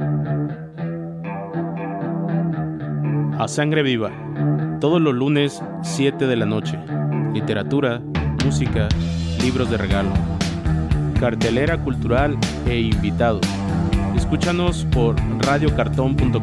A Sangre Viva, todos los lunes 7 de la noche. Literatura, música, libros de regalo, cartelera cultural e invitados. Escúchanos por radiocartón.com.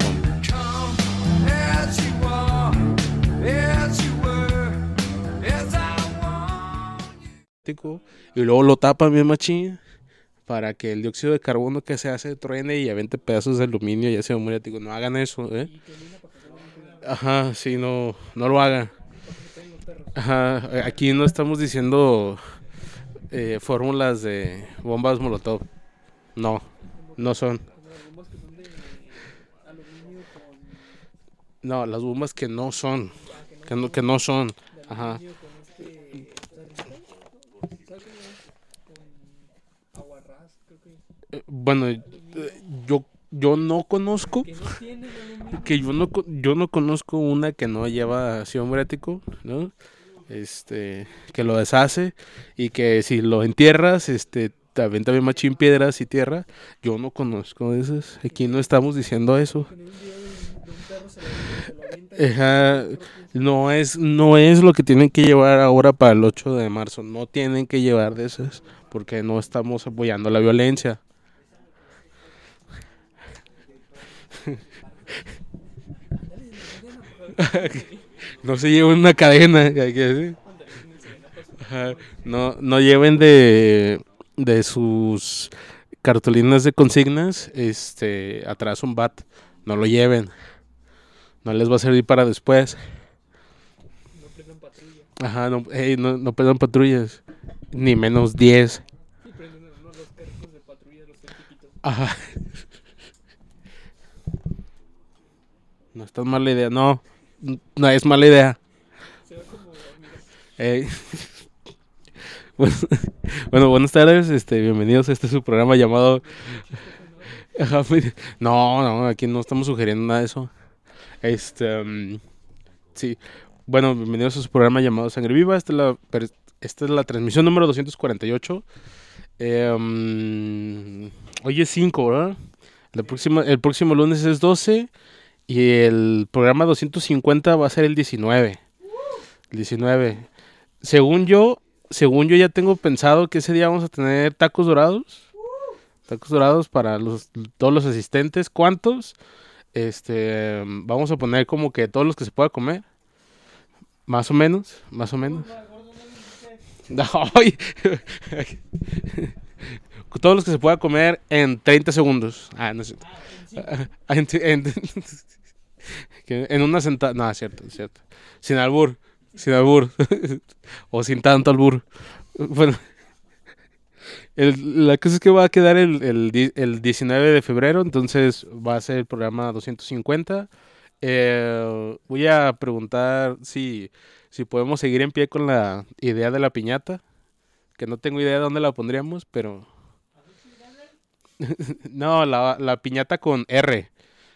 Y luego lo tapan bien machín para que el dióxido de carbono que se hace truene y avente pedazos de aluminio y ácido muriático. No hagan eso, ¿eh? Ajá, sí, no lo hagan. Ajá, aquí no estamos diciendo fórmulas de bombas Molotov. No son. No, las bombas que no son. Que no son. Ajá. Bueno, yo no conozco. Yo no conozco una que no lleva ácido muriático, ¿no? Que lo deshace y que si lo entierras, también machín piedras y tierra. Yo no conozco de esas. Aquí no estamos diciendo eso. Ajá, no es lo que tienen que llevar ahora para el 8 de marzo. No tienen que llevar de esas porque no estamos apoyando la violencia. No se lleven una cadena. Ajá, no lleven de sus cartulinas de consignas atrás un bat. No lo lleven. No les va a servir para después. No prendan patrulla. Ajá, no prendan patrullas. Ni menos 10. Y prenden los carritos de patrulla, los certificados. Ajá. No es tan mala idea, no es mala idea. Se ve como Bueno, buenas tardes, bienvenidos a su programa llamado... Ajá, no, aquí no estamos sugiriendo nada de eso. Sí, bueno, bienvenidos a su programa llamado Sangre Viva. Esta es la transmisión número 248. Hoy es 5, ¿verdad? El próximo lunes es 12 y el programa 250 va a ser el 19. El 19. Según yo ya tengo pensado que ese día vamos a tener tacos dorados. Tacos dorados para todos los asistentes. ¿Cuántos? Vamos a poner como que todos los que se pueda comer. Más o menos. Ay. Todos los que se pueda comer en 30 segundos. No sé. En una sentada. No, es cierto. Sin albur. O sin tanto albur. Bueno. La cosa es que va a quedar el 19 de febrero, entonces va a ser el programa 250. Voy a preguntar si podemos seguir en pie con la idea de la piñata, que no tengo idea de dónde la pondríamos, pero... No, la piñata con R.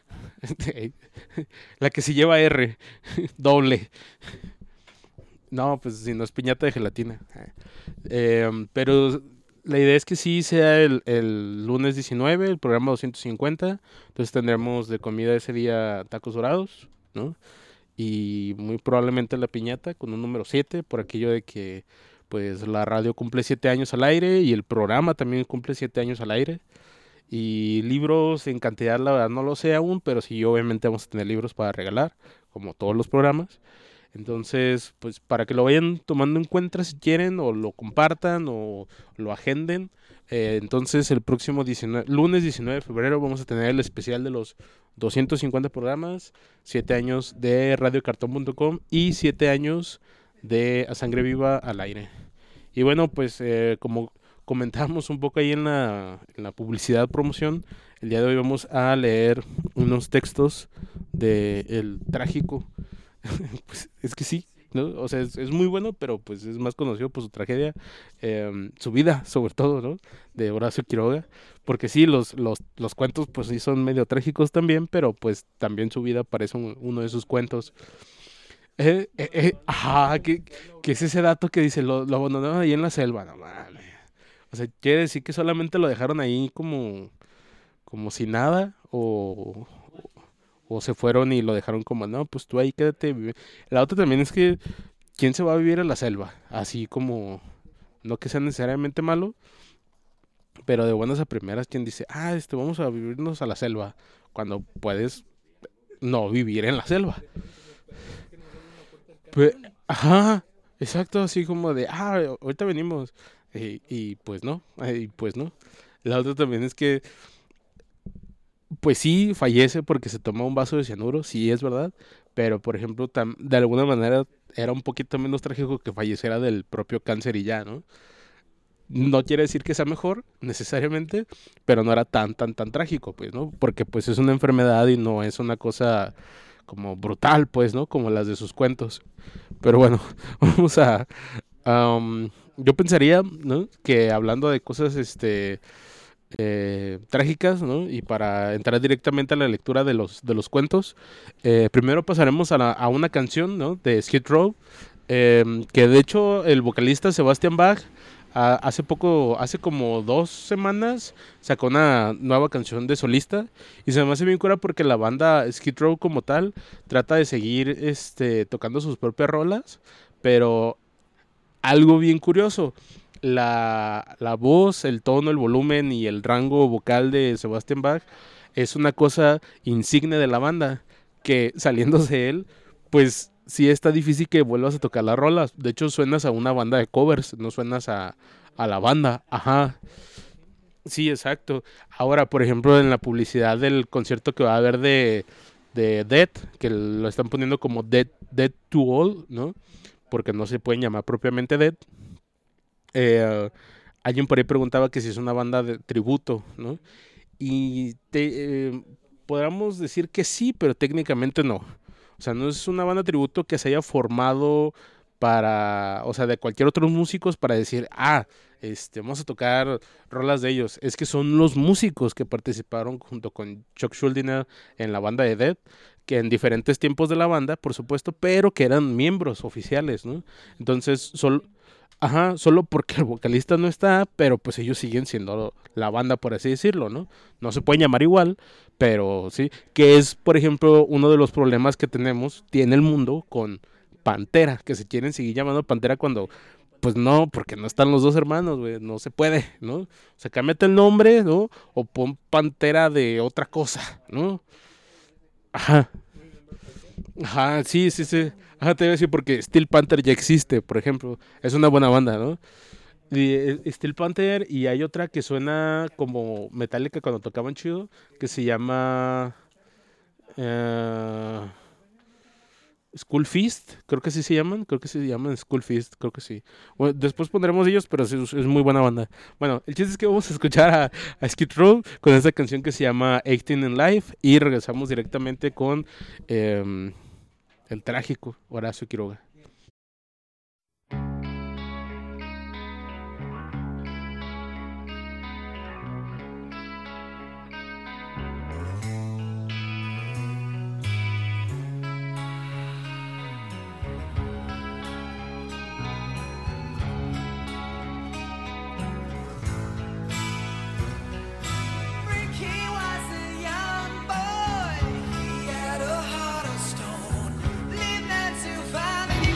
La que sí lleva R. Doble. No, pues si no es piñata de gelatina. Pero... La idea es que sí sea el lunes 19, el programa 250. Entonces tendremos de comida ese día tacos dorados, ¿no? Y muy probablemente la piñata con un número 7, por aquello de que pues la radio cumple 7 años al aire y el programa también cumple 7 años al aire. Y libros en cantidad, la verdad no lo sé aún, pero sí obviamente vamos a tener libros para regalar, como todos los programas. Entonces, pues para que lo vayan tomando en cuenta si quieren, o lo compartan, o lo agenden. Entonces, el próximo lunes 19 de febrero vamos a tener el especial de los 250 programas, 7 años de radiocartón.com y 7 años de A Sangre Viva al aire. Y bueno, pues como comentamos un poco ahí en la publicidad promoción, el día de hoy vamos a leer unos textos de El Trágico. Pues es que sí, ¿no? O sea, es muy bueno, pero pues es más conocido por su tragedia, su vida, sobre todo, ¿no? De Horacio Quiroga. Porque sí, los cuentos, pues sí son medio trágicos también, pero pues también su vida parece uno de sus cuentos. ¿Qué es ese dato que dice? Lo abandonaron ahí en la selva, no mames. O sea, quiere decir que solamente lo dejaron ahí como como si nada o se fueron y lo dejaron como, no, pues tú ahí quédate. La otra también es que, ¿quién se va a vivir a la selva? Así como, no que sea necesariamente malo, pero de buenas a primeras, ¿quién dice, vamos a vivirnos a la selva? Cuando puedes no vivir en la selva. Ajá, exacto, así como de, ahorita venimos. Y pues no, y pues no. La otra también es que, pues sí, fallece porque se toma un vaso de cianuro, sí es verdad, pero por ejemplo, de alguna manera era un poquito menos trágico que falleciera del propio cáncer y ya, ¿no? No quiere decir que sea mejor, necesariamente, pero no era tan trágico, pues, ¿no? Porque pues es una enfermedad y no es una cosa como brutal, pues, ¿no? Como las de sus cuentos. Pero bueno, vamos a... yo pensaría, ¿no? Que hablando de cosas, trágicas, ¿no? Y para entrar directamente a la lectura de los cuentos, primero pasaremos a una canción, ¿no? De Skid Row, que de hecho el vocalista Sebastian Bach hace como 2 semanas sacó una nueva canción de solista y se me hace bien cura porque la banda Skid Row como tal trata de seguir tocando sus propias rolas, pero algo bien curioso. La voz, el tono, el volumen y el rango vocal de Sebastian Bach es una cosa insigne de la banda, que saliéndose de él, pues sí está difícil que vuelvas a tocar las rolas. De hecho, suenas a una banda de covers, no suenas a la banda. Ajá, sí, exacto. Ahora, por ejemplo, en la publicidad del concierto que va a haber de Dead, que lo están poniendo como Dead to All, ¿no? Porque no se pueden llamar propiamente Dead. Eh, alguien por ahí preguntaba que si es una banda de tributo, ¿no? Y podríamos decir que sí, pero técnicamente no. O sea, no es una banda tributo que se haya formado o sea, de cualquier otro músicos para decir, vamos a tocar rolas de ellos. Es que son los músicos que participaron junto con Chuck Schuldiner en la banda de Dead, que en diferentes tiempos de la banda, por supuesto, pero que eran miembros oficiales, ¿no? Entonces, solo porque el vocalista no está, pero pues ellos siguen siendo la banda, por así decirlo, ¿no? No se pueden llamar igual, pero sí, que es, por ejemplo, uno de los problemas que tiene el mundo con Pantera, que se quieren seguir llamando Pantera cuando, pues no, porque no están los dos hermanos, güey, no se puede, ¿no? O sea, cámbiate el nombre, ¿no? O pon Pantera de otra cosa, ¿no? Ajá, ajá, sí, sí, sí. Ajá, te voy a decir porque Steel Panther ya existe, por ejemplo. Es una buena banda, ¿no? Y, Steel Panther y hay otra que suena como Metallica cuando tocaban chido, que se llama eh, Skull Fist, creo que sí se llaman, creo que sí se llaman Skull Fist, creo que sí. Bueno, después pondremos ellos, pero sí, es muy buena banda. Bueno, el chiste es que vamos a escuchar a Skid Row con esta canción que se llama 18 in Life y regresamos directamente con el trágico Horacio Quiroga. He was a young boy, he had a heart of stone, lived not to find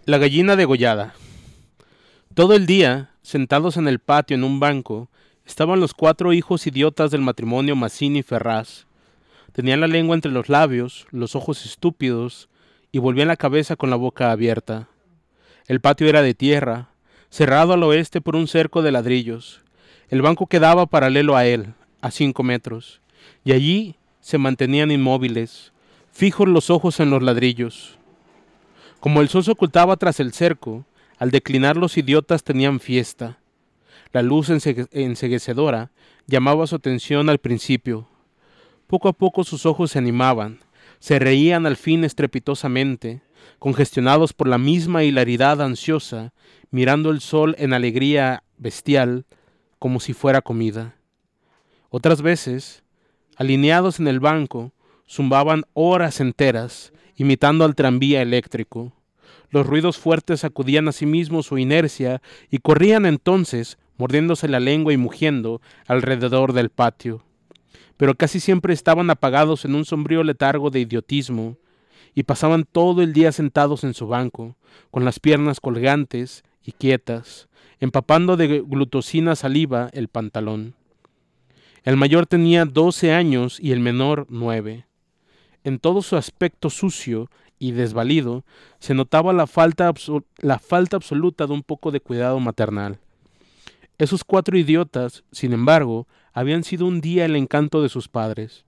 La gallina degollada. Todo el día, sentados en el patio en un banco, estaban los 4 hijos idiotas del matrimonio Mazzini Ferraz. Tenían la lengua entre los labios, los ojos estúpidos, y volvían la cabeza con la boca abierta. El patio era de tierra, cerrado al oeste por un cerco de ladrillos. El banco quedaba paralelo a él, a 5 metros, y allí se mantenían inmóviles, fijos los ojos en los ladrillos. Como el sol se ocultaba tras el cerco, al declinar los idiotas tenían fiesta. La luz enceguecedora llamaba su atención al principio. Poco a poco sus ojos se animaban, se reían al fin estrepitosamente, congestionados por la misma hilaridad ansiosa, mirando el sol en alegría bestial, como si fuera comida. Otras veces, alineados en el banco, zumbaban horas enteras, imitando al tranvía eléctrico. Los ruidos fuertes sacudían a sí mismos su inercia y corrían entonces, mordiéndose la lengua y mugiendo, alrededor del patio. Pero casi siempre estaban apagados en un sombrío letargo de idiotismo, y pasaban todo el día sentados en su banco, con las piernas colgantes y quietas, empapando de glutosina saliva el pantalón. El mayor tenía 12 años y el menor 9. En todo su aspecto sucio y desvalido se notaba la falta absoluta de un poco de cuidado maternal. Esos 4 idiotas, sin embargo, habían sido un día el encanto de sus padres.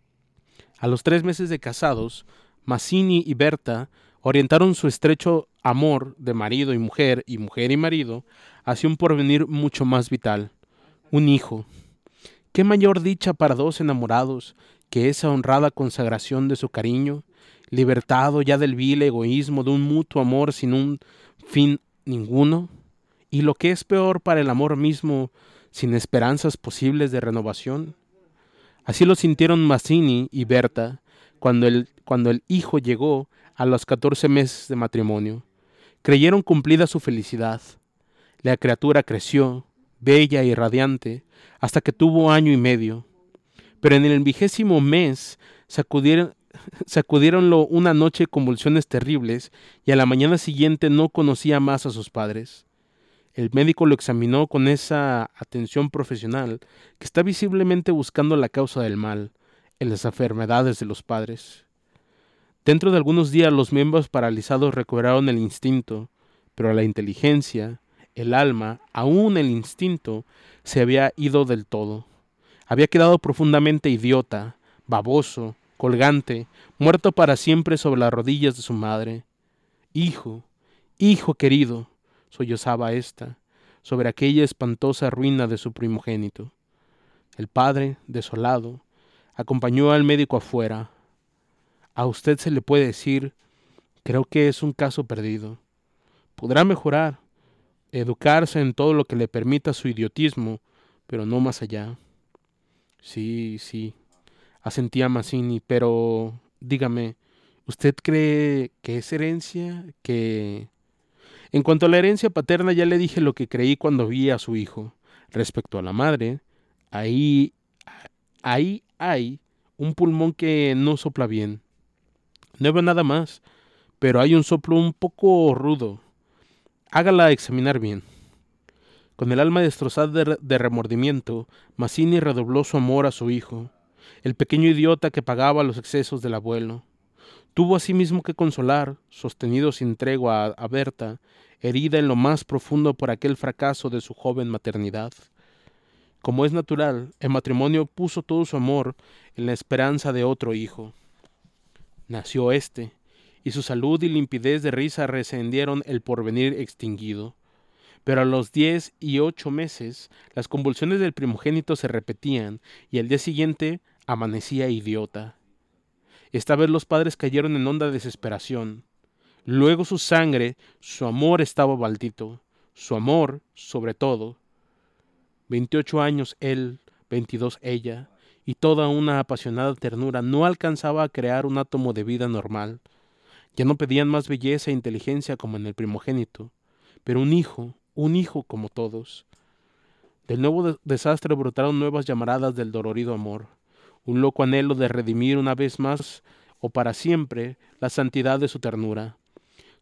A los 3 meses de casados, Mazzini y Berta orientaron su estrecho amor de marido y mujer y marido hacia un porvenir mucho más vital, un hijo. ¿Qué mayor dicha para 2 enamorados que esa honrada consagración de su cariño, libertado ya del vil egoísmo de un mutuo amor sin un fin ninguno? Y lo que es peor para el amor mismo, sin esperanzas posibles de renovación. Así lo sintieron Mazzini y Berta cuando el hijo llegó a los 14 meses de matrimonio. Creyeron cumplida su felicidad. La criatura creció, bella y radiante, hasta que tuvo 1 año y medio. Pero en el 20º mes sacudieronlo una noche convulsiones terribles y a la mañana siguiente no conocía más a sus padres. El médico lo examinó con esa atención profesional que está visiblemente buscando la causa del mal en las enfermedades de los padres. Dentro de algunos días los miembros paralizados recobraron el instinto, pero la inteligencia, el alma, aún el instinto, se había ido del todo. Había quedado profundamente idiota, baboso, colgante, muerto para siempre sobre las rodillas de su madre. Hijo, hijo querido, sollozaba ésta, sobre aquella espantosa ruina de su primogénito. El padre, desolado, acompañó al médico afuera. A usted se le puede decir, creo que es un caso perdido. Podrá mejorar, educarse en todo lo que le permita su idiotismo, pero no más allá. Sí, asentía Mazzini, pero dígame, ¿usted cree que es herencia? En cuanto a la herencia paterna, ya le dije lo que creí cuando vi a su hijo. Respecto a la madre, ahí hay un pulmón que no sopla bien. No veo nada más, pero hay un soplo un poco rudo. Hágala examinar bien. Con el alma destrozada de remordimiento, Mazzini redobló su amor a su hijo, el pequeño idiota que pagaba los excesos del abuelo. Tuvo asimismo que consolar, sostenido sin tregua a Berta, herida en lo más profundo por aquel fracaso de su joven maternidad. Como es natural, el matrimonio puso todo su amor en la esperanza de otro hijo. Nació éste, y su salud y limpidez de risa recendieron el porvenir extinguido. Pero a los 10 y 8 meses, las convulsiones del primogénito se repetían, y al día siguiente amanecía idiota. Esta vez los padres cayeron en honda desesperación. Luego su sangre, su amor estaba maldito, su amor, sobre todo. 28 años él, 22 ella, y toda una apasionada ternura no alcanzaba a crear un átomo de vida normal. Ya no pedían más belleza e inteligencia como en el primogénito, pero un hijo como todos. Del nuevo desastre brotaron nuevas llamaradas del dolorido amor, un loco anhelo de redimir una vez más o para siempre la santidad de su ternura.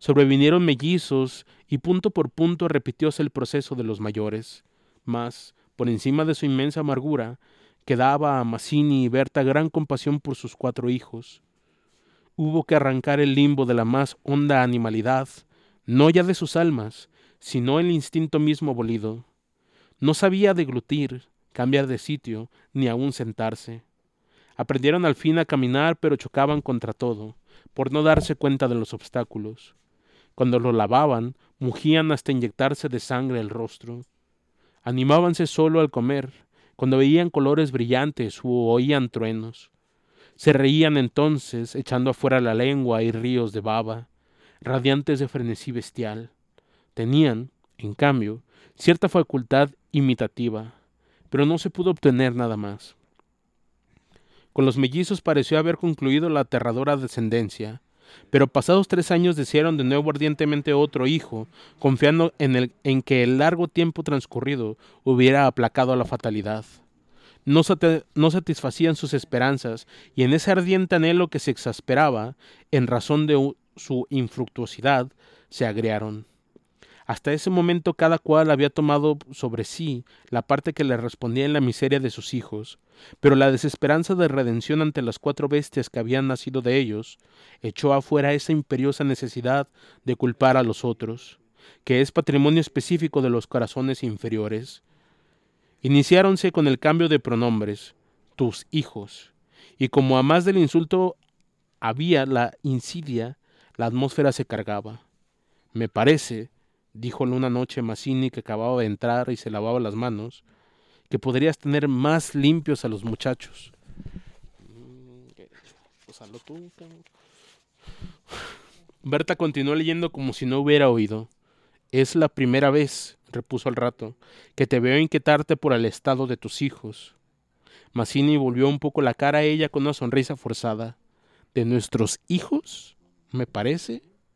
Sobrevinieron mellizos y punto por punto repitióse el proceso de los mayores. Mas, por encima de su inmensa amargura, quedaba a Mazzini y Berta gran compasión por sus 4 hijos. Hubo que arrancar el limbo de la más honda animalidad, no ya de sus almas, sino el instinto mismo abolido. No sabía deglutir, cambiar de sitio, ni aun sentarse. Aprendieron al fin a caminar, pero chocaban contra todo, por no darse cuenta de los obstáculos. Cuando lo lavaban, mugían hasta inyectarse de sangre el rostro. Animábanse solo al comer, cuando veían colores brillantes u oían truenos. Se reían entonces, echando afuera la lengua y ríos de baba, radiantes de frenesí bestial. Tenían, en cambio, cierta facultad imitativa, pero no se pudo obtener nada más. Con los mellizos pareció haber concluido la aterradora descendencia, pero pasados 3 años desearon de nuevo ardientemente otro hijo, confiando en que el largo tiempo transcurrido hubiera aplacado a la fatalidad. No satisfacían sus esperanzas, y en ese ardiente anhelo que se exasperaba, en razón de su infructuosidad, se agriaron. Hasta ese momento cada cual había tomado sobre sí la parte que le respondía en la miseria de sus hijos, pero la desesperanza de redención ante las 4 bestias que habían nacido de ellos echó afuera esa imperiosa necesidad de culpar a los otros, que es patrimonio específico de los corazones inferiores. Iniciáronse con el cambio de pronombres, tus hijos, y como a más del insulto había la insidia, la atmósfera se cargaba. Me parece, díjole una noche Mazzini, que acababa de entrar y se lavaba las manos, que podrías tener más limpios a los muchachos. Pues hazlo tú, cabrón. Berta continuó leyendo como si no hubiera oído. Es la primera vez, repuso al rato, que te veo inquietarte por el estado de tus hijos. Mazzini volvió un poco la cara a ella con una sonrisa forzada. ¿De nuestros hijos? ¿Me parece?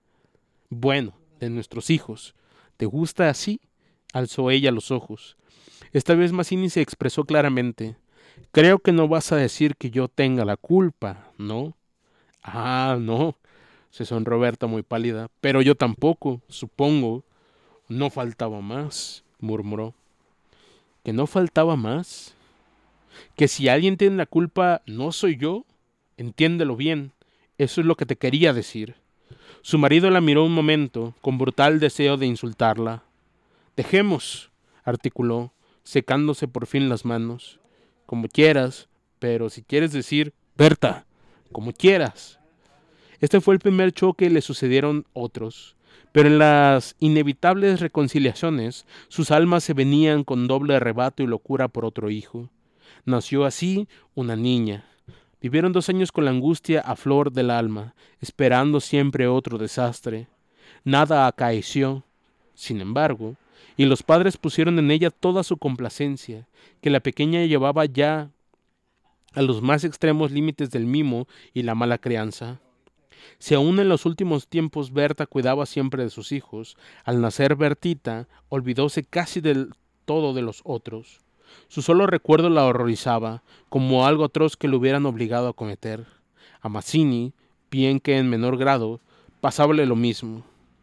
Bueno, de nuestros hijos. ¿Te gusta así? Alzó ella los ojos. Esta vez Mazzini se expresó claramente. Creo que no vas a decir que yo tenga la culpa, ¿no? Ah, no, se sonrió Berta muy pálida. Pero yo tampoco, supongo. No faltaba más, murmuró. ¿Que no faltaba más? Que si alguien tiene la culpa, ¿no soy yo? Entiéndelo bien. Eso es lo que te quería decir. Su marido la miró un momento, con brutal deseo de insultarla. Dejemos, articuló, secándose por fin las manos. Como quieras, pero si quieres decir, Berta, como quieras. Este fue el primer choque y le sucedieron otros. Pero en las inevitables reconciliaciones, sus almas se venían con doble arrebato y locura por otro hijo. Nació así una niña. Vivieron 2 años con la angustia a flor del alma, esperando siempre otro desastre. Nada acaeció, sin embargo, y los padres pusieron en ella toda su complacencia, que la pequeña llevaba ya a los más extremos límites del mimo y la mala crianza. Si aún en los últimos tiempos Berta cuidaba siempre de sus hijos, al nacer Bertita olvidóse casi del todo de los otros. Su solo recuerdo la horrorizaba, como algo atroz que le hubieran obligado a cometer. A Mazzini, bien que en menor grado, pasábale lo mismo.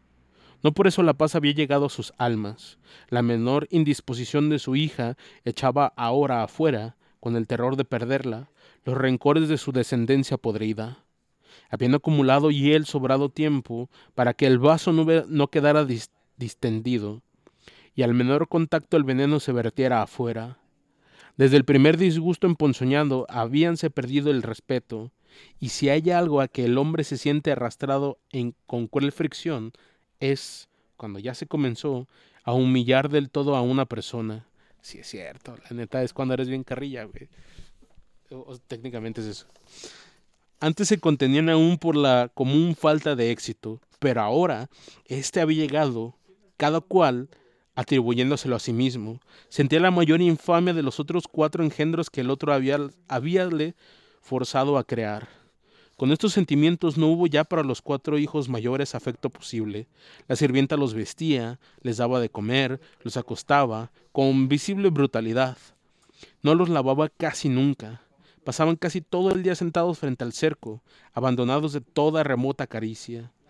No por eso la paz había llegado a sus almas. La menor indisposición de su hija echaba ahora afuera, con el terror de perderla, los rencores de su descendencia podrida. Habiendo acumulado hiel sobrado tiempo para que el vaso no quedara distendido, y al menor contacto el veneno se vertiera afuera. Desde el primer disgusto emponzoñado habíanse perdido el respeto, y si hay algo a que el hombre se siente arrastrado con cruel fricción, es, cuando ya se comenzó, a humillar del todo a una persona. Sí es cierto, la neta es cuando eres bien carrilla, güey. Técnicamente es eso. Antes se contenían aún por la común falta de éxito, pero ahora había llegado, cada cual atribuyéndoselo a sí mismo. Sentía la mayor infamia de los otros 4 engendros que el otro habíale forzado a crear. Con estos sentimientos no hubo ya para los 4 hijos mayores afecto posible. La sirvienta los vestía, les daba de comer, los acostaba, con visible brutalidad. No los lavaba casi nunca. Pasaban casi todo el día sentados frente al cerco, abandonados de toda remota caricia.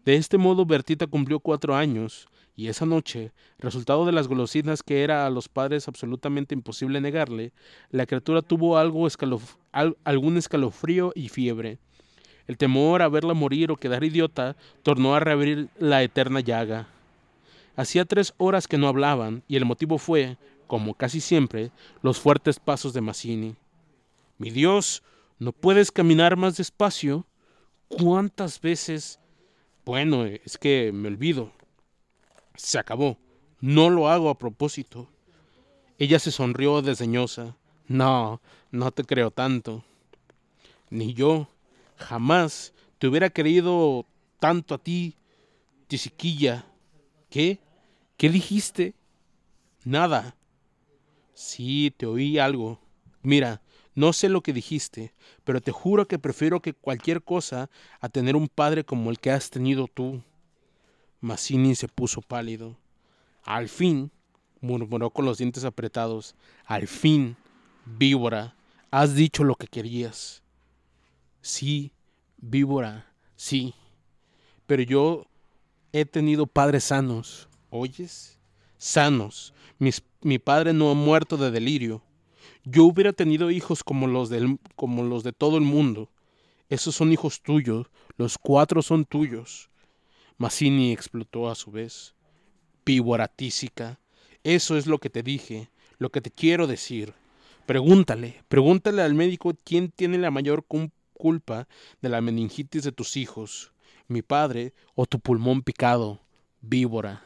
De este modo Bertita cumplió 4 años, y esa noche, resultado de las golosinas que era a los padres absolutamente imposible negarle, la criatura tuvo algún escalofrío y fiebre. El temor a verla morir o quedar idiota tornó a reabrir la eterna llaga. Hacía 3 horas que no hablaban, y el motivo fue, como casi siempre, los fuertes pasos de Mazzini. Mi Dios, ¿no puedes caminar más despacio? ¿Cuántas veces? Bueno, es que me olvido. Se acabó. No lo hago a propósito. Ella se sonrió desdeñosa. No, no te creo tanto. Ni yo. Jamás te hubiera querido tanto a ti, tisiquilla. ¿Qué? ¿Qué dijiste? Nada. Sí, te oí algo. Mira, no sé lo que dijiste, pero te juro que prefiero que cualquier cosa a tener un padre como el que has tenido tú. Mazzini se puso pálido. Al fin, murmuró con los dientes apretados, al fin, víbora, has dicho lo que querías. Sí, víbora, sí, pero yo he tenido padres sanos, ¿oyes? Sanos. Mi padre no ha muerto de delirio. Yo hubiera tenido hijos como los de todo el mundo. Esos son hijos tuyos, los 4 son tuyos. Mazzini explotó a su vez. Víbora tísica, eso es lo que te dije, lo que te quiero decir. Pregúntale al médico quién tiene la mayor culpa de la meningitis de tus hijos, mi padre o tu pulmón picado, víbora.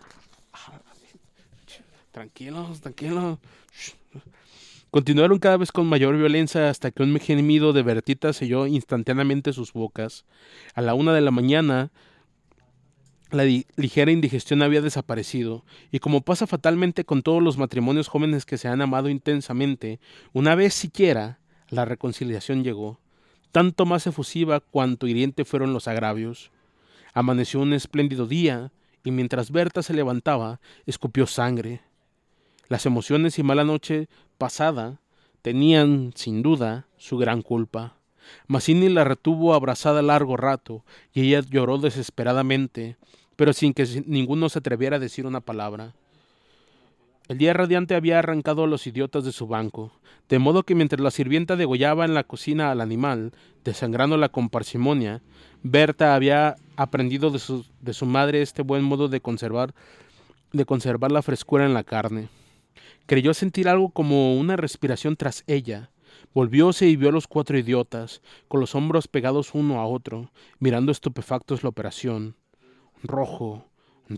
Tranquilos. Continuaron cada vez con mayor violencia hasta que un gemido de Bertita selló instantáneamente sus bocas. A la 1 de la mañana, la ligera indigestión había desaparecido, y como pasa fatalmente con todos los matrimonios jóvenes que se han amado intensamente, una vez siquiera la reconciliación llegó, tanto más efusiva cuanto hiriente fueron los agravios. Amaneció un espléndido día, y mientras Berta se levantaba, escupió sangre. Las emociones y mala noche pasada tenían, sin duda, su gran culpa. Mazzini la retuvo abrazada largo rato, y ella lloró desesperadamente, pero sin que ninguno se atreviera a decir una palabra. El día radiante había arrancado a los idiotas de su banco, de modo que mientras la sirvienta degollaba en la cocina al animal, desangrándola con parsimonia, Berta había aprendido de su madre este buen modo de conservar la frescura en la carne. Creyó sentir algo como una respiración tras ella. Volvióse y vio a los 4 idiotas, con los hombros pegados uno a otro, mirando estupefactos la operación. Rojo.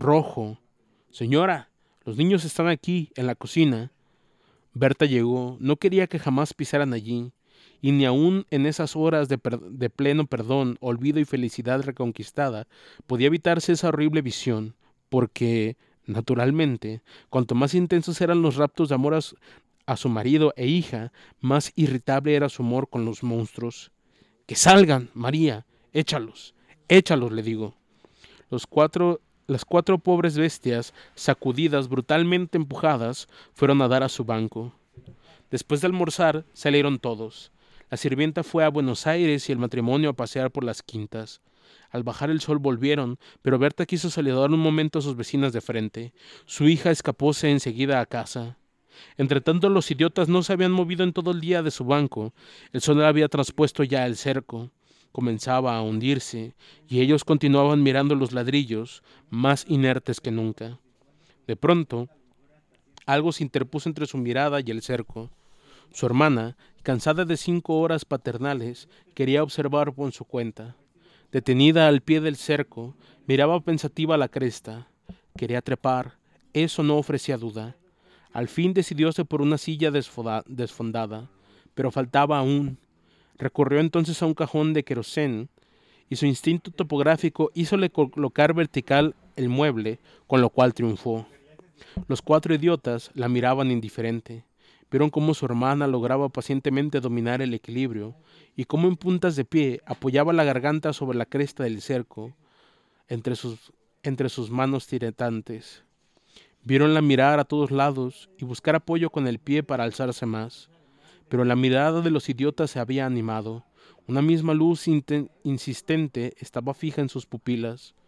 Señora, los niños están aquí, en la cocina. Berta llegó. No quería que jamás pisaran allí, y ni aun en esas horas de pleno perdón, olvido y felicidad reconquistada, podía evitarse esa horrible visión, porque, naturalmente, cuanto más intensos eran los raptos de amor a su marido e hija, más irritable era su humor con los monstruos. ¡Que salgan, María! ¡Échalos! Le digo. Las 4 pobres bestias, sacudidas, brutalmente empujadas, fueron a dar a su banco. Después de almorzar, salieron todos. La sirvienta fue a Buenos Aires y el matrimonio a pasear por las quintas. Al bajar el sol volvieron, pero Berta quiso saludar un momento a sus vecinas de frente. Su hija escapóse enseguida a casa. Entretanto, los idiotas no se habían movido en todo el día de su banco. El sol había traspuesto ya el cerco. Comenzaba a hundirse, y ellos continuaban mirando los ladrillos, más inertes que nunca. De pronto, algo se interpuso entre su mirada y el cerco. Su hermana, cansada de 5 horas paternales, quería observar por su cuenta. Detenida al pie del cerco, miraba pensativa la cresta. Quería trepar, eso no ofrecía duda. Al fin decidióse por una silla desfondada, pero faltaba aún. Recurrió entonces a un cajón de querosén, y su instinto topográfico hízole colocar vertical el mueble, con lo cual triunfó. Los 4 idiotas la miraban indiferente. Vieron cómo su hermana lograba pacientemente dominar el equilibrio, y cómo en puntas de pie apoyaba la garganta sobre la cresta del cerco, entre sus manos tiretantes. Viéronla mirar a todos lados y buscar apoyo con el pie para alzarse más. Pero la mirada de los idiotas se había animado. Una misma luz insistente estaba fija en sus pupilas.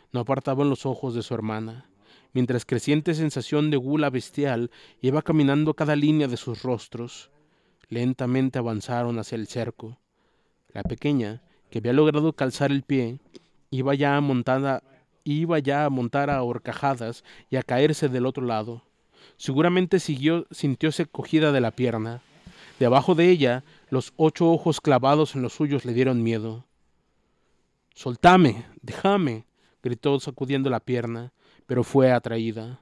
No apartaban los ojos de su hermana, mientras creciente sensación de gula bestial iba caminando cada línea de sus rostros. Lentamente avanzaron hacia el cerco. La pequeña, que había logrado calzar el pie, iba ya a montar a horcajadas y a caerse del otro lado. Seguramente sintióse cogida de la pierna. Debajo de ella, los 8 ojos clavados en los suyos le dieron miedo. «¡Soltame! ¡Déjame!», gritó sacudiendo la pierna, pero fue atraída.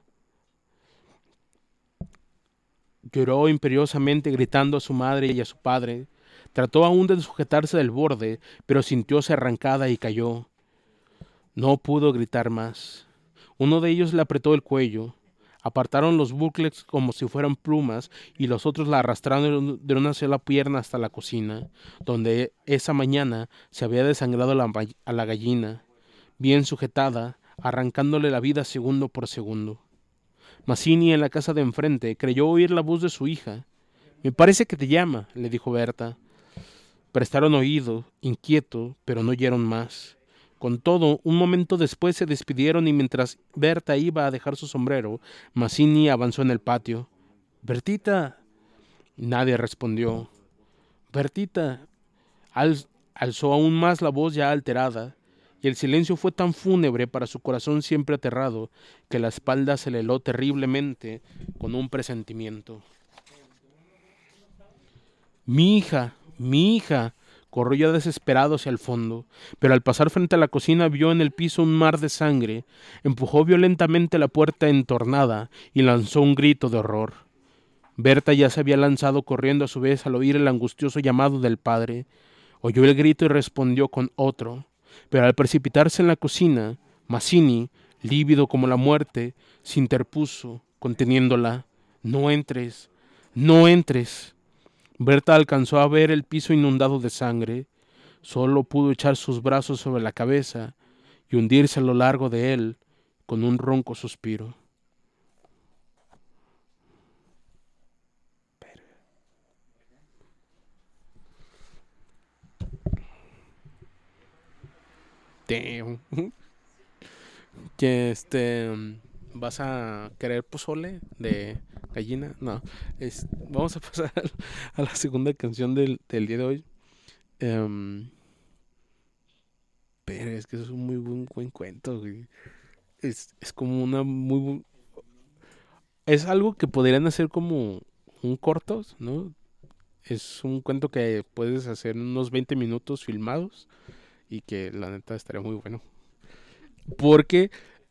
Lloró imperiosamente gritando a su madre y a su padre. Trató aún de sujetarse del borde, pero sintióse arrancada y cayó. No pudo gritar más. Uno de ellos le apretó el cuello. Apartaron los bucles como si fueran plumas y los otros la arrastraron de una sola pierna hasta la cocina, donde esa mañana se había desangrado a la gallina, bien sujetada, arrancándole la vida segundo por segundo. Mazzini, en la casa de enfrente, creyó oír la voz de su hija. «Me parece que te llama», le dijo Berta. Prestaron oído, inquieto, pero no oyeron más. Con todo, un momento después se despidieron y mientras Berta iba a dejar su sombrero, Mazzini avanzó en el patio. «¡Bertita!». Nadie respondió. «Bertita». Alzó aún más la voz ya alterada, y el silencio fue tan fúnebre para su corazón siempre aterrado que la espalda se le heló terriblemente con un presentimiento. «¡Mi hija! ¡Mi hija!». Corrió desesperado hacia el fondo, pero al pasar frente a la cocina vio en el piso un mar de sangre, empujó violentamente la puerta entornada y lanzó un grito de horror. Berta ya se había lanzado corriendo a su vez al oír el angustioso llamado del padre. Oyó el grito y respondió con otro, pero al precipitarse en la cocina, Mazzini, lívido como la muerte, se interpuso, conteniéndola. «¡No entres! ¡No entres!». Berta alcanzó a ver el piso inundado de sangre. Solo pudo echar sus brazos sobre la cabeza y hundirse a lo largo de él con un ronco suspiro. Damn. Que ¿vas a querer pozole de gallina? No. Vamos a pasar a la segunda canción del día de hoy. Pero es que eso es un muy buen cuento, güey. Es como una muy... Es algo que podrían hacer como un corto, ¿no? Es un cuento que puedes hacer en unos 20 minutos filmados y que la neta estaría muy bueno. Porque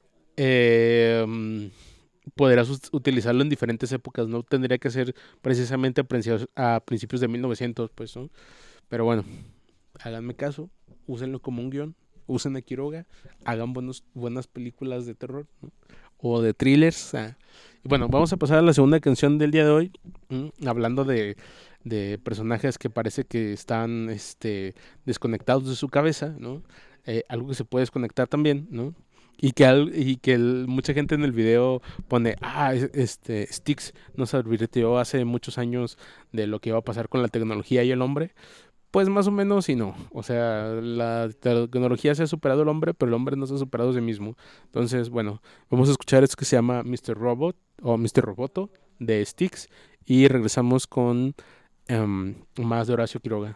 podrás utilizarlo en diferentes épocas, no tendría que ser precisamente a principios de 1900, pues, ¿no? Pero bueno, háganme caso, úsenlo como un guión, usen a Quiroga, hagan buenas películas de terror, ¿no? O de thrillers. Y bueno, vamos a pasar a la segunda canción del día de hoy, hablando de personajes que parece que están desconectados de su cabeza, ¿no? Algo que se puede desconectar también, ¿no? Y que mucha gente en el video pone, Styx nos advirtió hace muchos años de lo que iba a pasar con la tecnología y el hombre. Pues más o menos y no. O sea, la tecnología se ha superado al hombre, pero el hombre no se ha superado a sí mismo. Entonces, bueno, vamos a escuchar esto que se llama Mr. Robot o Mr. Roboto de Styx y regresamos con más de Horacio Quiroga.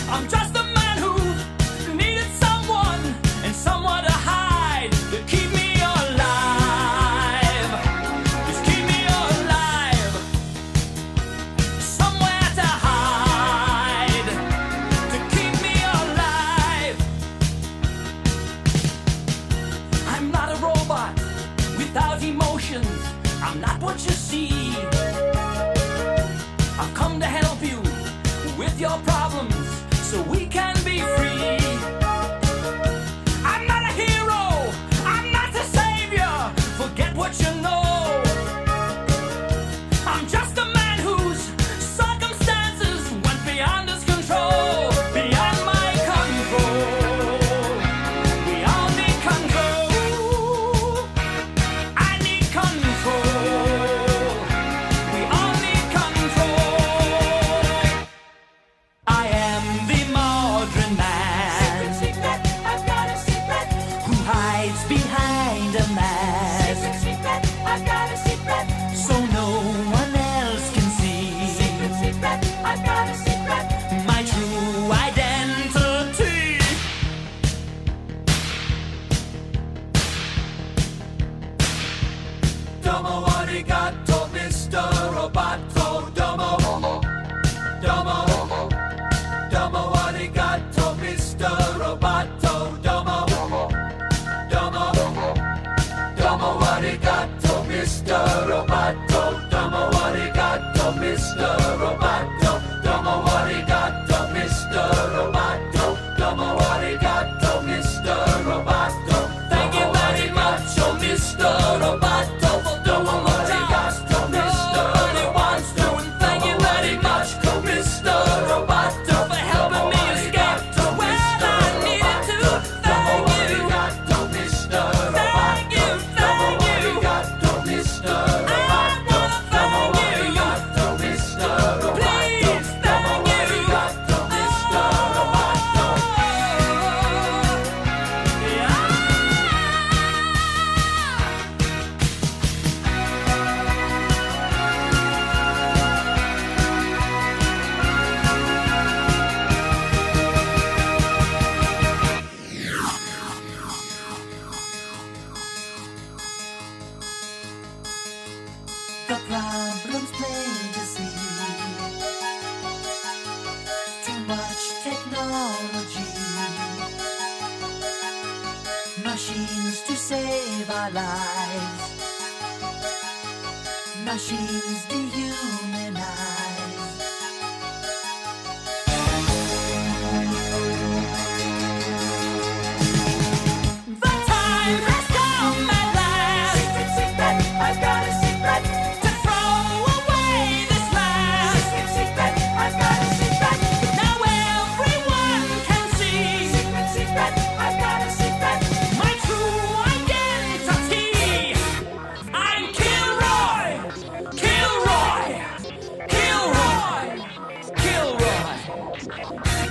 I'm just a man who needed someone and someone to hide to keep me alive. Just keep me alive. Somewhere to hide to keep me alive. I'm not a robot without emotions. I'm not what you see. I've come to help you with your problems so we can be free. I'm not a hero, I'm not the savior. Forget what you know. I'm just a man whose circumstances went beyond his control, beyond my control. We all need control. I need control. We all need control. I am the modern man. Secret, I've got a secret. Who hides behind a mask. Secret, I've got a secret. So no one else can see. Secret, I've got a secret. My true identity. Domo arigato, Mr. Roboto. Domo. Domo. Domo arigato, Mr. Roboto. Domo. Domo. Domo arigato, Mr. Roboto. Domo arigato, Mr. Roboto. Domo arigato, Mr. Roboto. Domo arigato, Mr. Roboto. Thank you very much, oh Mr. Roboto. Domo arigato, Mr. Roboto. Thank you very much, oh Mr. Roboto, for helping me escape to where I needed to. Thank you. Thank you, thank you. I wanna thank you. Please, thank you. The problem's plain to see. Too much technology. Machines to save our lives. Machines dehumanize. The time has come at last. Secret, secret, I've got a secret. To throw away this mask. Secret, secret, I've got a secret. Now everyone can see. Secret, secret, I've got a secret. My true identity. I'm Kilroy. Kilroy. Kilroy. Kilroy.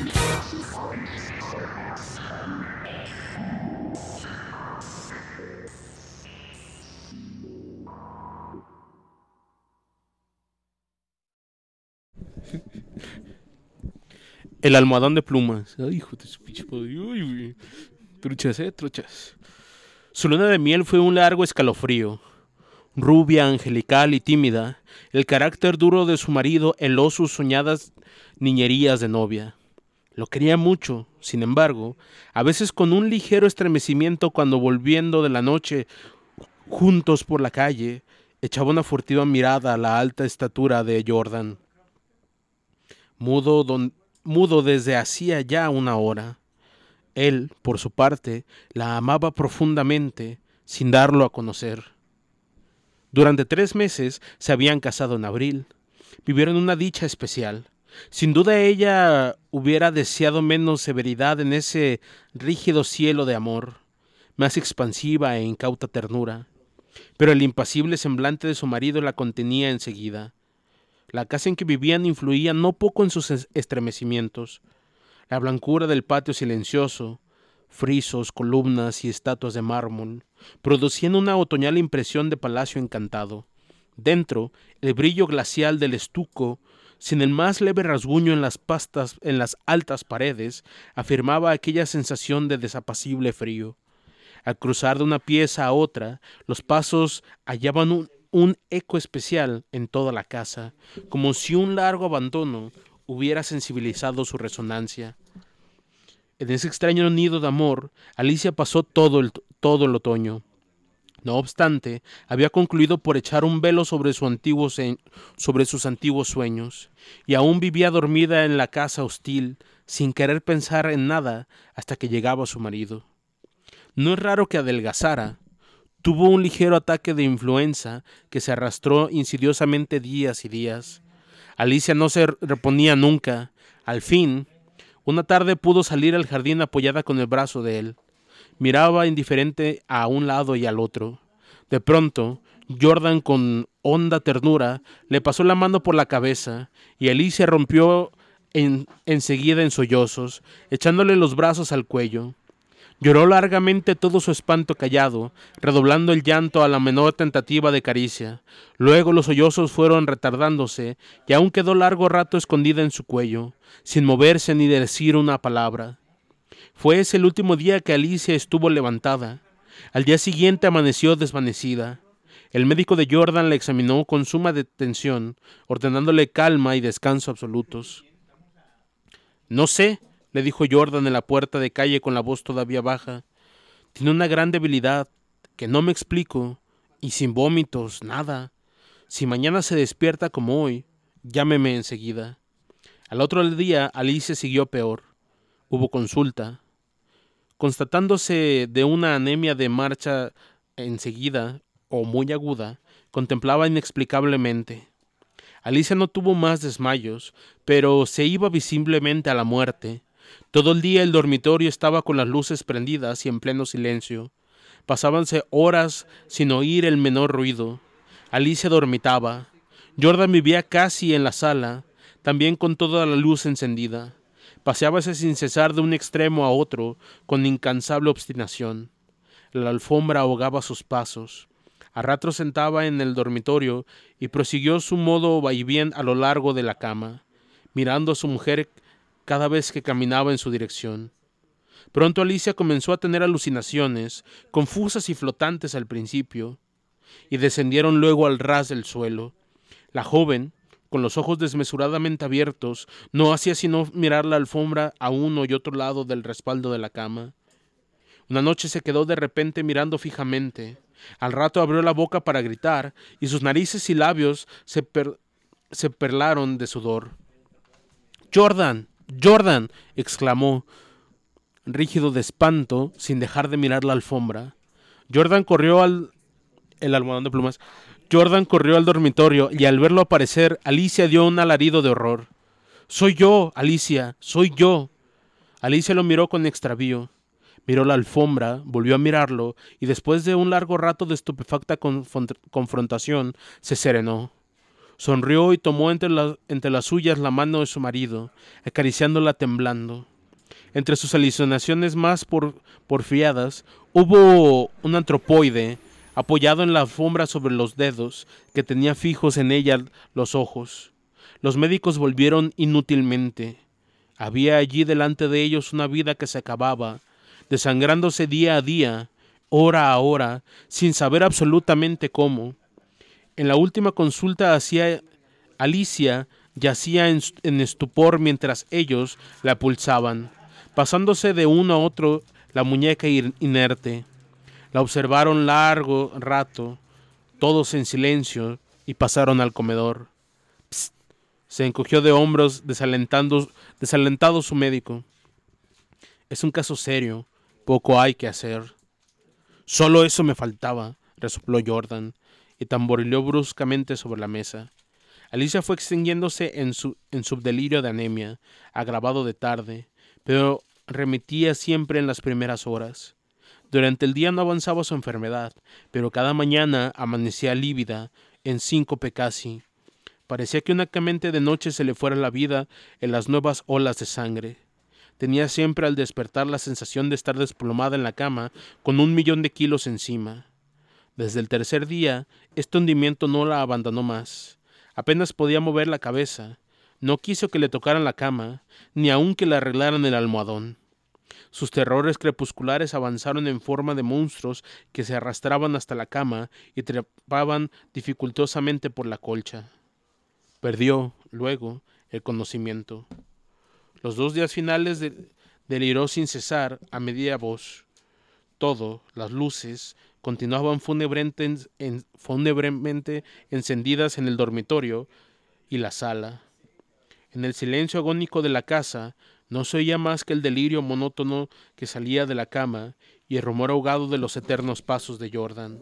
El almohadón de plumas. Ay, hijo de su pinche madre. Uy, güey. Truchas, truchas. Su luna de miel fue un largo escalofrío. Rubia, angelical y tímida, el carácter duro de su marido heló sus soñadas niñerías de novia. Lo quería mucho, sin embargo, a veces con un ligero estremecimiento cuando volviendo de la noche juntos por la calle, echaba una furtiva mirada a la alta estatura de Jordan. Mudo desde hacía ya una hora. Él, por su parte, la amaba profundamente, sin darlo a conocer. Durante 3 meses se habían casado en abril. Vivieron una dicha especial. Sin duda ella hubiera deseado menos severidad en ese rígido cielo de amor, más expansiva e incauta ternura. Pero el impasible semblante de su marido la contenía enseguida. La casa en que vivían influía no poco en sus estremecimientos. La blancura del patio silencioso, frisos, columnas y estatuas de mármol, producían una otoñal impresión de palacio encantado. Dentro, el brillo glacial del estuco Sin el más leve rasguño en en las altas paredes, afirmaba aquella sensación de desapacible frío. Al cruzar de una pieza a otra, los pasos hallaban un eco especial en toda la casa, como si un largo abandono hubiera sensibilizado su resonancia. En ese extraño nido de amor, Alicia pasó todo el otoño. No obstante, había concluido por echar un velo sobre sobre sus antiguos sueños, y aún vivía dormida en la casa hostil, sin querer pensar en nada hasta que llegaba su marido. No es raro que adelgazara. Tuvo un ligero ataque de influenza que se arrastró insidiosamente días y días. Alicia no se reponía nunca. Al fin, una tarde pudo salir al jardín apoyada con el brazo de él. Miraba indiferente a un lado y al otro. De pronto, Jordan, con honda ternura, le pasó la mano por la cabeza y Alicia rompió enseguida en sollozos, echándole los brazos al cuello. Lloró largamente todo su espanto callado, redoblando el llanto a la menor tentativa de caricia. Luego los sollozos fueron retardándose y aún quedó largo rato escondida en su cuello, sin moverse ni decir una palabra. Fue ese el último día que Alicia estuvo levantada. Al día siguiente amaneció desvanecida. El médico de Jordan la examinó con suma atención, ordenándole calma y descanso absolutos. «No sé», le dijo Jordan en la puerta de calle con la voz todavía baja. «Tiene una gran debilidad, que no me explico, y sin vómitos, nada. Si mañana se despierta como hoy, llámeme enseguida». Al otro día, Alicia siguió peor. Hubo consulta. Constatándose de una anemia de marcha enseguida, o muy aguda, contemplaba inexplicablemente. Alicia no tuvo más desmayos, pero se iba visiblemente a la muerte. Todo el día el dormitorio estaba con las luces prendidas y en pleno silencio. Pasábanse horas sin oír el menor ruido. Alicia dormitaba. Jordan vivía casi en la sala, también con toda la luz encendida. Paseábase sin cesar de un extremo a otro, con incansable obstinación. La alfombra ahogaba sus pasos. A ratos sentaba en el dormitorio y prosiguió su modo vaivén a lo largo de la cama, mirando a su mujer cada vez que caminaba en su dirección. Pronto Alicia comenzó a tener alucinaciones, confusas y flotantes al principio, y descendieron luego al ras del suelo. La joven, con los ojos desmesuradamente abiertos, no hacía sino mirar la alfombra a uno y otro lado del respaldo de la cama. Una noche se quedó de repente mirando fijamente. Al rato abrió la boca para gritar, y sus narices y labios se perlaron de sudor. «¡Jordan! ¡Jordan!», exclamó, rígido de espanto, sin dejar de mirar la alfombra. El almohadón de plumas. Jordan corrió al dormitorio, y al verlo aparecer, Alicia dio un alarido de horror. «¡Soy yo, Alicia! ¡Soy yo!». Alicia lo miró con extravío. Miró la alfombra, volvió a mirarlo, y después de un largo rato de estupefacta confrontación, se serenó. Sonrió y tomó entre las suyas la mano de su marido, acariciándola temblando. Entre sus alucinaciones más porfiadas, hubo un antropoide, apoyado en la alfombra sobre los dedos, que tenía fijos en ella los ojos. Los médicos volvieron inútilmente. Había allí delante de ellos una vida que se acababa, desangrándose día a día, hora a hora, sin saber absolutamente cómo. En la última consulta Alicia yacía en estupor mientras ellos la pulsaban, pasándose de uno a otro la muñeca inerte. La observaron largo rato, todos en silencio, y pasaron al comedor. «Psst», se encogió de hombros, desalentado su médico. «Es un caso serio. Poco hay que hacer». «Solo eso me faltaba», resopló Jordan, y tamborileó bruscamente sobre la mesa. Alicia fue extinguiéndose en su delirio de anemia, agravado de tarde, pero remitía siempre en las primeras horas. Durante el día no avanzaba su enfermedad, pero cada mañana amanecía lívida, en síncope casi. Parecía que únicamente de noche se le fuera la vida en las nuevas olas de sangre. Tenía siempre al despertar la sensación de estar desplomada en la cama con 1.000.000 de kilos encima. Desde el tercer día, este hundimiento no la abandonó más. Apenas podía mover la cabeza. No quiso que le tocaran la cama, ni aun que le arreglaran el almohadón. Sus terrores crepusculares avanzaron en forma de monstruos que se arrastraban hasta la cama y trepaban dificultosamente por la colcha. Perdió, luego, el conocimiento. Los 2 días finales deliró sin cesar a media voz. Todo, las luces, continuaban fúnebremente encendidas en el dormitorio y la sala. En el silencio agónico de la casa no se oía más que el delirio monótono que salía de la cama y el rumor ahogado de los eternos pasos de Jordan.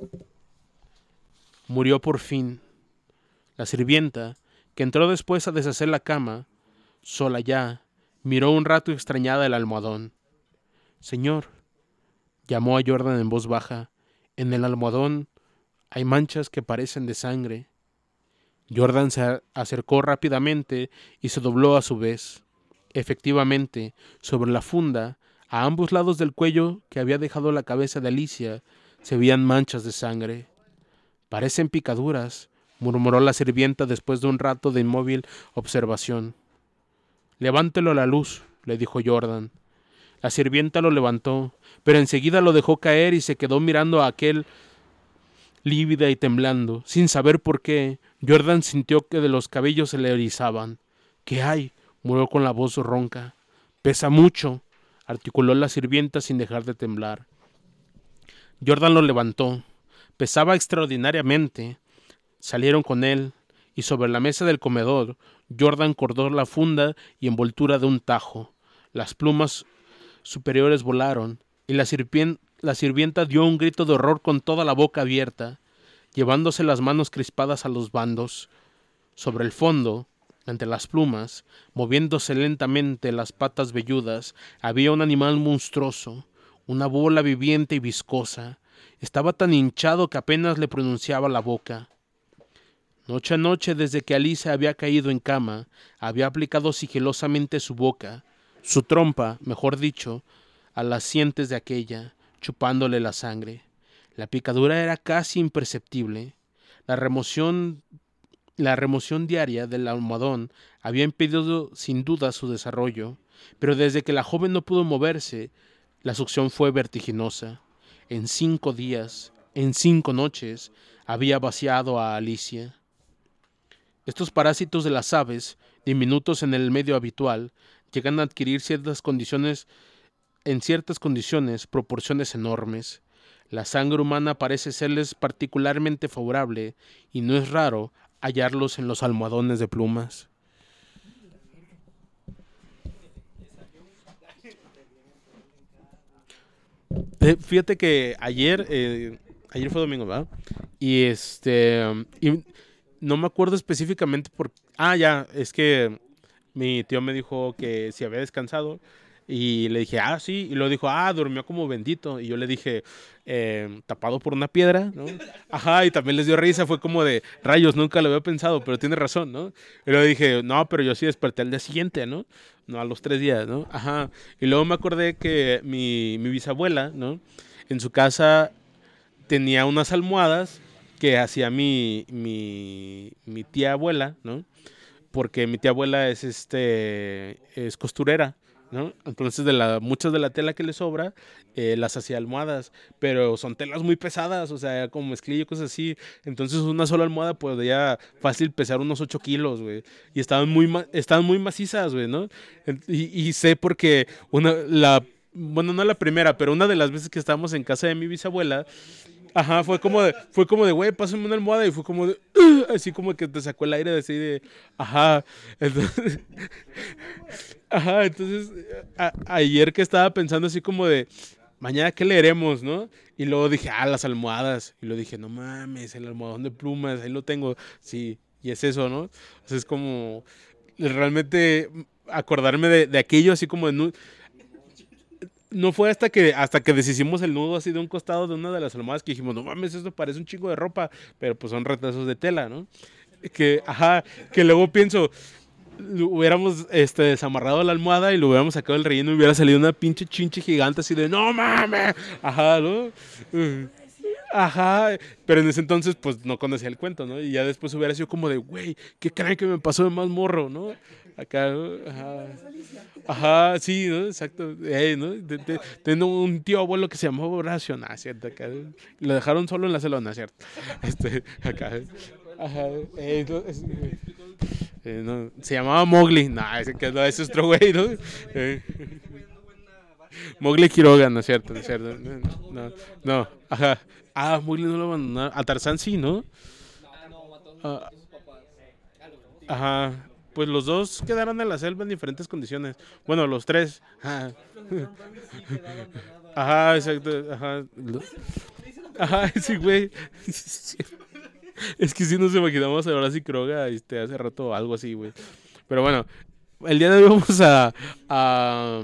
Murió por fin. La sirvienta, que entró después a deshacer la cama, sola ya, miró un rato extrañada el almohadón. «Señor», llamó a Jordan en voz baja, «en el almohadón hay manchas que parecen de sangre». Jordan se acercó rápidamente y se dobló a su vez. Efectivamente, sobre la funda, a ambos lados del cuello que había dejado la cabeza de Alicia, se veían manchas de sangre. «Parecen picaduras», murmuró la sirvienta después de un rato de inmóvil observación. «Levántelo a la luz», le dijo Jordan. La sirvienta lo levantó, pero enseguida lo dejó caer y se quedó mirando a aquel lívida y temblando. Sin saber por qué, Jordan sintió que de los cabellos se le erizaban. «¿Qué hay?», murmuró con la voz ronca. «Pesa mucho», articuló la sirvienta sin dejar de temblar. Jordan lo levantó. Pesaba extraordinariamente. Salieron con él, y sobre la mesa del comedor, Jordan cortó la funda y envoltura de un tajo. Las plumas superiores volaron, y la sirvienta dio un grito de horror con toda la boca abierta, llevándose las manos crispadas a los bandos. Sobre el fondo, entre las plumas, moviéndose lentamente las patas velludas, había un animal monstruoso, una bola viviente y viscosa. Estaba tan hinchado que apenas le pronunciaba la boca. Noche a noche, desde que Alicia había caído en cama, había aplicado sigilosamente su boca, su trompa, mejor dicho, a las sientes de aquella, chupándole la sangre. La picadura era casi imperceptible. La remoción diaria del almohadón había impedido sin duda su desarrollo, pero desde que la joven no pudo moverse, la succión fue vertiginosa. En 5 días, en 5 noches, había vaciado a Alicia. Estos parásitos de las aves, diminutos en el medio habitual, llegan a adquirir en ciertas condiciones proporciones enormes. La sangre humana parece serles particularmente favorable y no es raro hallarlos en los almohadones de plumas. Fíjate que ayer fue domingo, ¿verdad? Y y no me acuerdo específicamente por... es que mi tío me dijo que si había descansado y le dije, sí, y luego dijo, durmió como bendito, y yo le dije, tapado por una piedra, ¿no? Ajá, y también les dio risa, fue como de, rayos, nunca lo había pensado, pero tiene razón, ¿no? Y luego dije, no, pero yo sí desperté al día siguiente, ¿no? No, a los 3 días, ¿no? Ajá, y luego me acordé que mi bisabuela, ¿no? En su casa tenía unas almohadas que hacía mi tía abuela, ¿no? Porque mi tía abuela es costurera, ¿no? Entonces muchas de la tela que le sobra las hacía almohadas, pero son telas muy pesadas, o sea, como mezclilla y cosas así. Entonces una sola almohada podía fácil pesar unos 8 kilos, güey. Y estaban muy macizas, güey, ¿no? Y sé porque bueno, no la primera, pero una de las veces que estábamos en casa de mi bisabuela, ajá, fue como de, güey, pásame una almohada, y fue como de, así como que te sacó el aire así de, ajá, entonces, ayer que estaba pensando así como de, mañana qué leeremos, ¿no? Y luego dije, las almohadas, y luego dije, no mames, el almohadón de plumas, ahí lo tengo, sí, y es eso, ¿no? O sea, es como, realmente acordarme de aquello así como de... No fue hasta que deshicimos el nudo así de un costado de una de las almohadas que dijimos, no mames, esto parece un chingo de ropa, pero pues son retazos de tela, ¿no? Que luego pienso, hubiéramos desamarrado la almohada y lo hubiéramos sacado del relleno y hubiera salido una pinche chinche gigante así de, no mames, ajá, ¿no? Ajá, pero en ese entonces pues no conocía el cuento, ¿no? Y ya después hubiera sido como de, güey, ¿qué creen que me pasó de más morro, no? Acá, ¿no? Ajá. Ajá, sí, ¿no? Exacto. ¿No? Tengo un tío abuelo que se llamaba Horacio, ¿no? ¿Cierto? Acá, lo dejaron solo en la selva, ¿no? ¿Cierto? Acá. Ajá. No, se llamaba Mowgli, no, ese es otro güey, ¿no? Mowgli Quiroga, ¿no es cierto? ¿No es cierto? No, ajá. Mowgli no lo abandonó. A Tarzán sí, ¿no? Ah, ajá. Pues los dos quedaron en la selva en diferentes condiciones. Bueno, los tres. Ajá, ajá, exacto. Ajá. Ajá, sí, güey. Es que sí nos imaginamos a Horacio Quiroga hace rato algo así, güey. Pero bueno, el día de hoy vamos a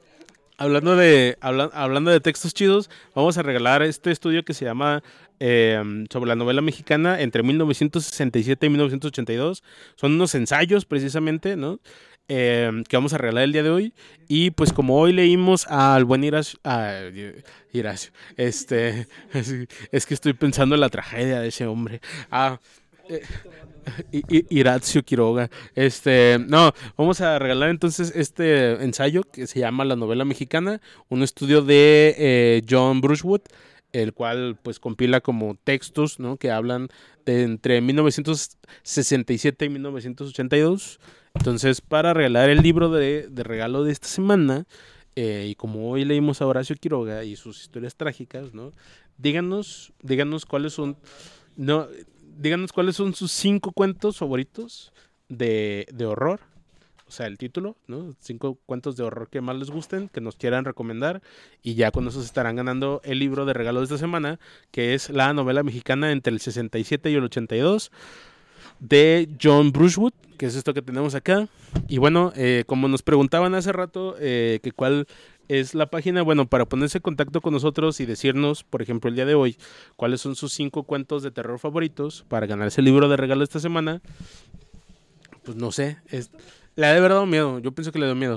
hablando de textos chidos, vamos a regalar este estudio que se llama sobre la novela mexicana entre 1967 y 1982. Son unos ensayos precisamente, ¿no? Que vamos a regalar el día de hoy. Y pues como hoy leímos al buen Iracio, es que estoy pensando en la tragedia de ese hombre. Irazio Quiroga. No, vamos a regalar entonces este ensayo que se llama La novela mexicana, un estudio de John Brushwood, el cual pues compila como textos, ¿no? Que hablan de entre 1967 y 1982. Entonces, para regalar el libro de regalo de esta semana, y como hoy leímos a Horacio Quiroga y sus historias trágicas, ¿no? Díganos cuáles son. No, díganos cuáles son sus 5 cuentos favoritos de horror. O sea, el título, ¿no? 5 cuentos de horror que más les gusten, que nos quieran recomendar. Y ya con eso se estarán ganando el libro de regalo de esta semana, que es la novela mexicana entre el 67 y el 82 de John Brushwood, que es esto que tenemos acá. Y bueno, como nos preguntaban hace rato, que cuál es la página, bueno, para ponerse en contacto con nosotros y decirnos, por ejemplo, el día de hoy, cuáles son sus 5 cuentos de terror favoritos para ganarse el libro de regalo esta semana, pues no sé, le ha de haber dado miedo, yo pienso que le dio miedo.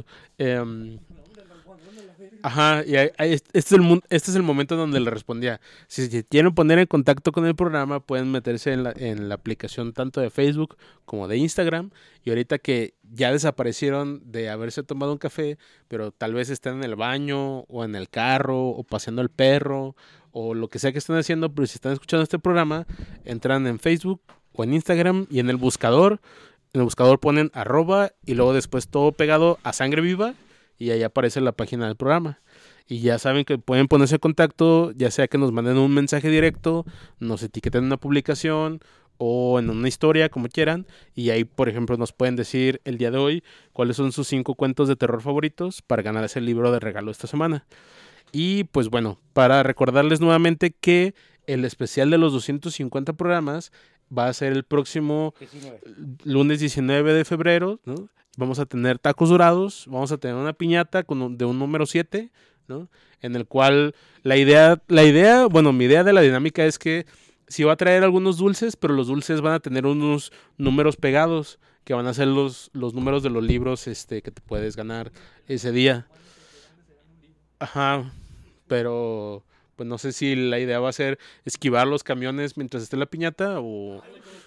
Ajá, y este es el momento donde le respondía. Si se quieren poner en contacto con el programa, pueden meterse en la aplicación tanto de Facebook como de Instagram. Y ahorita que ya desaparecieron de haberse tomado un café, pero tal vez estén en el baño o en el carro o paseando el perro o lo que sea que estén haciendo, pero si están escuchando este programa, entran en Facebook o en Instagram y en el buscador ponen @ y luego después todo pegado a Sangre Viva. Y ahí aparece la página del programa. Y ya saben que pueden ponerse en contacto, ya sea que nos manden un mensaje directo, nos etiqueten en una publicación o en una historia, como quieran. Y ahí, por ejemplo, nos pueden decir el día de hoy cuáles son sus 5 cuentos de terror favoritos para ganar ese libro de regalo esta semana. Y pues bueno, para recordarles nuevamente que el especial de los 250 programas va a ser el próximo 19. lunes 19 de febrero, ¿no? Vamos a tener tacos dorados, vamos a tener una piñata de un número 7, ¿no? En el cual mi idea de la dinámica es que sí va a traer algunos dulces, pero los dulces van a tener unos números pegados, que van a ser los números de los libros que te puedes ganar ese día. Ajá, pero pues no sé si la idea va a ser esquivar los camiones mientras esté la piñata o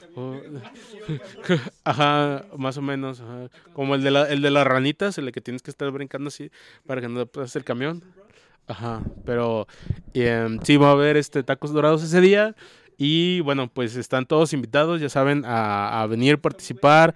ajá, más o menos, ajá. Como el de las ranitas, el de que tienes que estar brincando así para que no puedas el camión. Ajá, pero sí va a haber tacos dorados ese día. Y bueno, pues están todos invitados, ya saben, a venir, participar,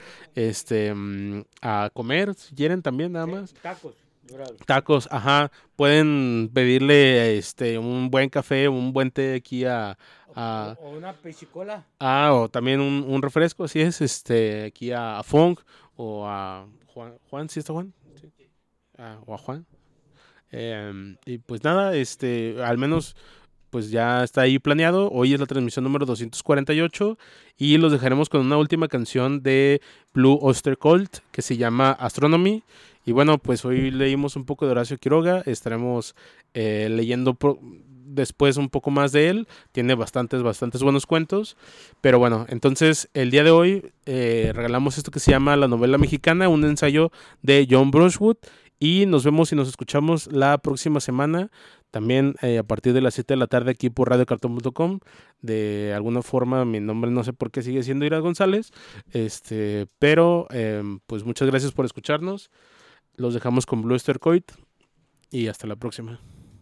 a comer, si quieren también, nada más. Tacos dorados. Tacos, ajá. Pueden pedirle un buen café, un buen té aquí O una pesicola. o también un refresco, así es, aquí a Fong o a Juan, ¿sí está Juan? Sí. O a Juan. Y pues nada, al menos pues ya está ahí planeado. Hoy es la transmisión número 248 y los dejaremos con una última canción de Blue Oyster Cult que se llama Astronomy. Y bueno, pues hoy leímos un poco de Horacio Quiroga, estaremos leyendo después un poco más de él, tiene bastantes buenos cuentos, pero bueno, entonces el día de hoy regalamos esto que se llama La novela mexicana, un ensayo de John Brushwood. Y nos vemos y nos escuchamos la próxima semana. También a partir de las 7 de la tarde aquí por radiocartón.com. De alguna forma mi nombre no sé por qué sigue siendo Ira González. Pero pues muchas gracias por escucharnos. Los dejamos con Blue Oyster Cult y hasta la próxima.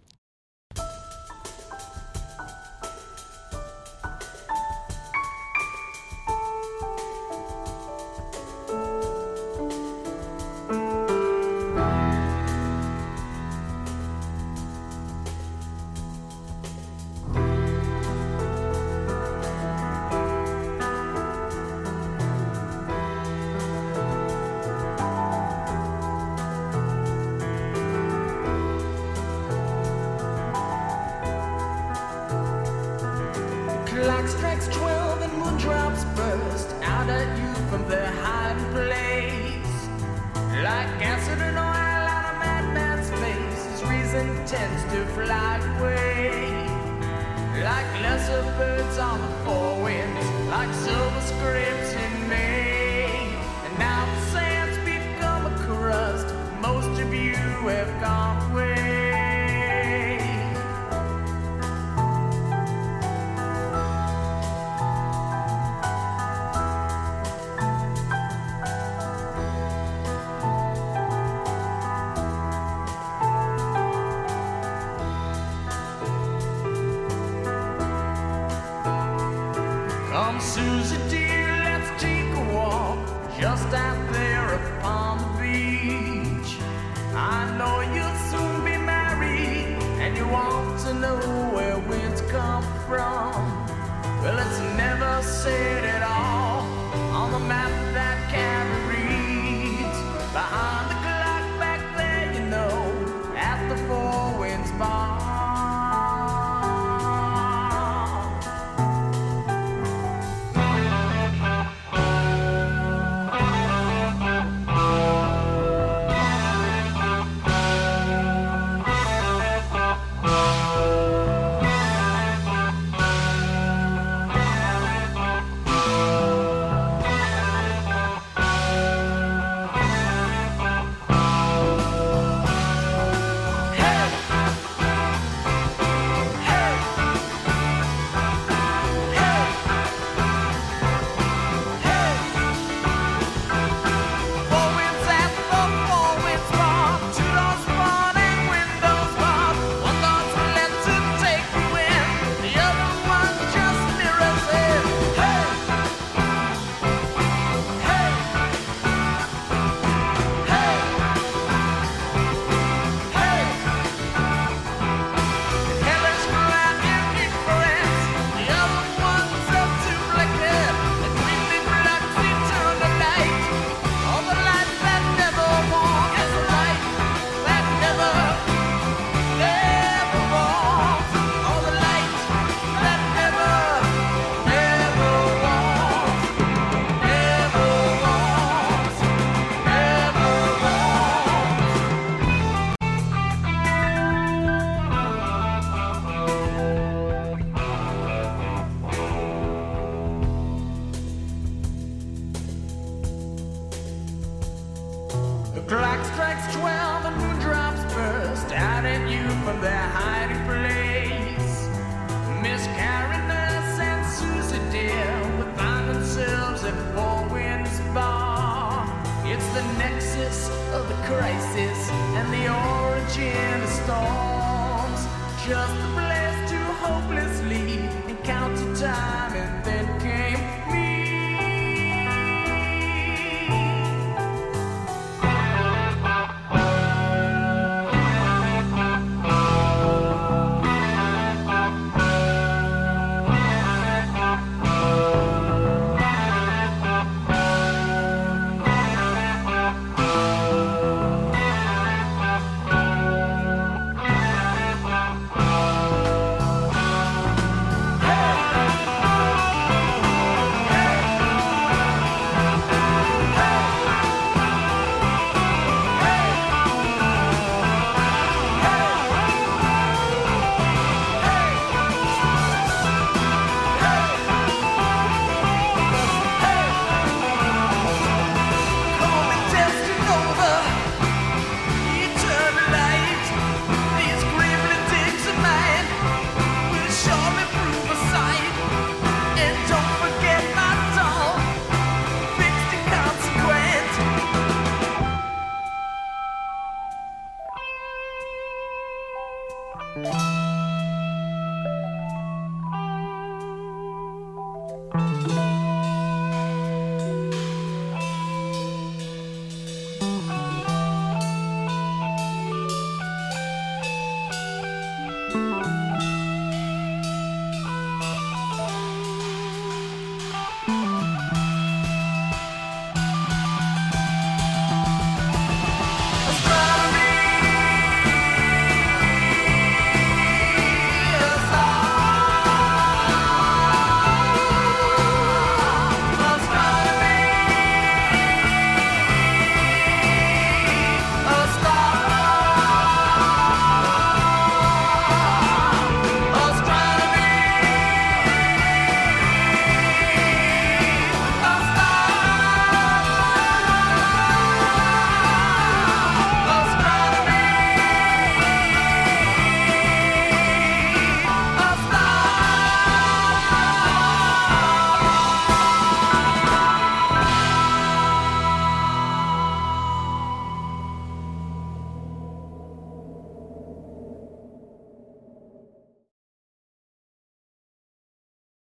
Clock strikes 12 and moondrops burst out at you from their hiding place. Like acid and oil on a madman's face, his reason tends to fly away. Like lesser birds on the four winds, like silver scripts in May. And now the sand's become a crust, most of you have gone away. Come, Susie dear, let's take a walk just out there upon the beach. I know you'll soon be married, and you want to know where winds come from. Well, it's never said at all on the map that Canada reads. Behind the clock back there, you know, at the Four Winds Bar. The clock strikes 12 and moondrops burst out at you from their hiding place. Miss Karen Nurse and Susie dear would find themselves at Four Winds Bar. It's the nexus of the crisis and the origin of storms. Just a place to hopelessly encounter time, and then came me. Bye.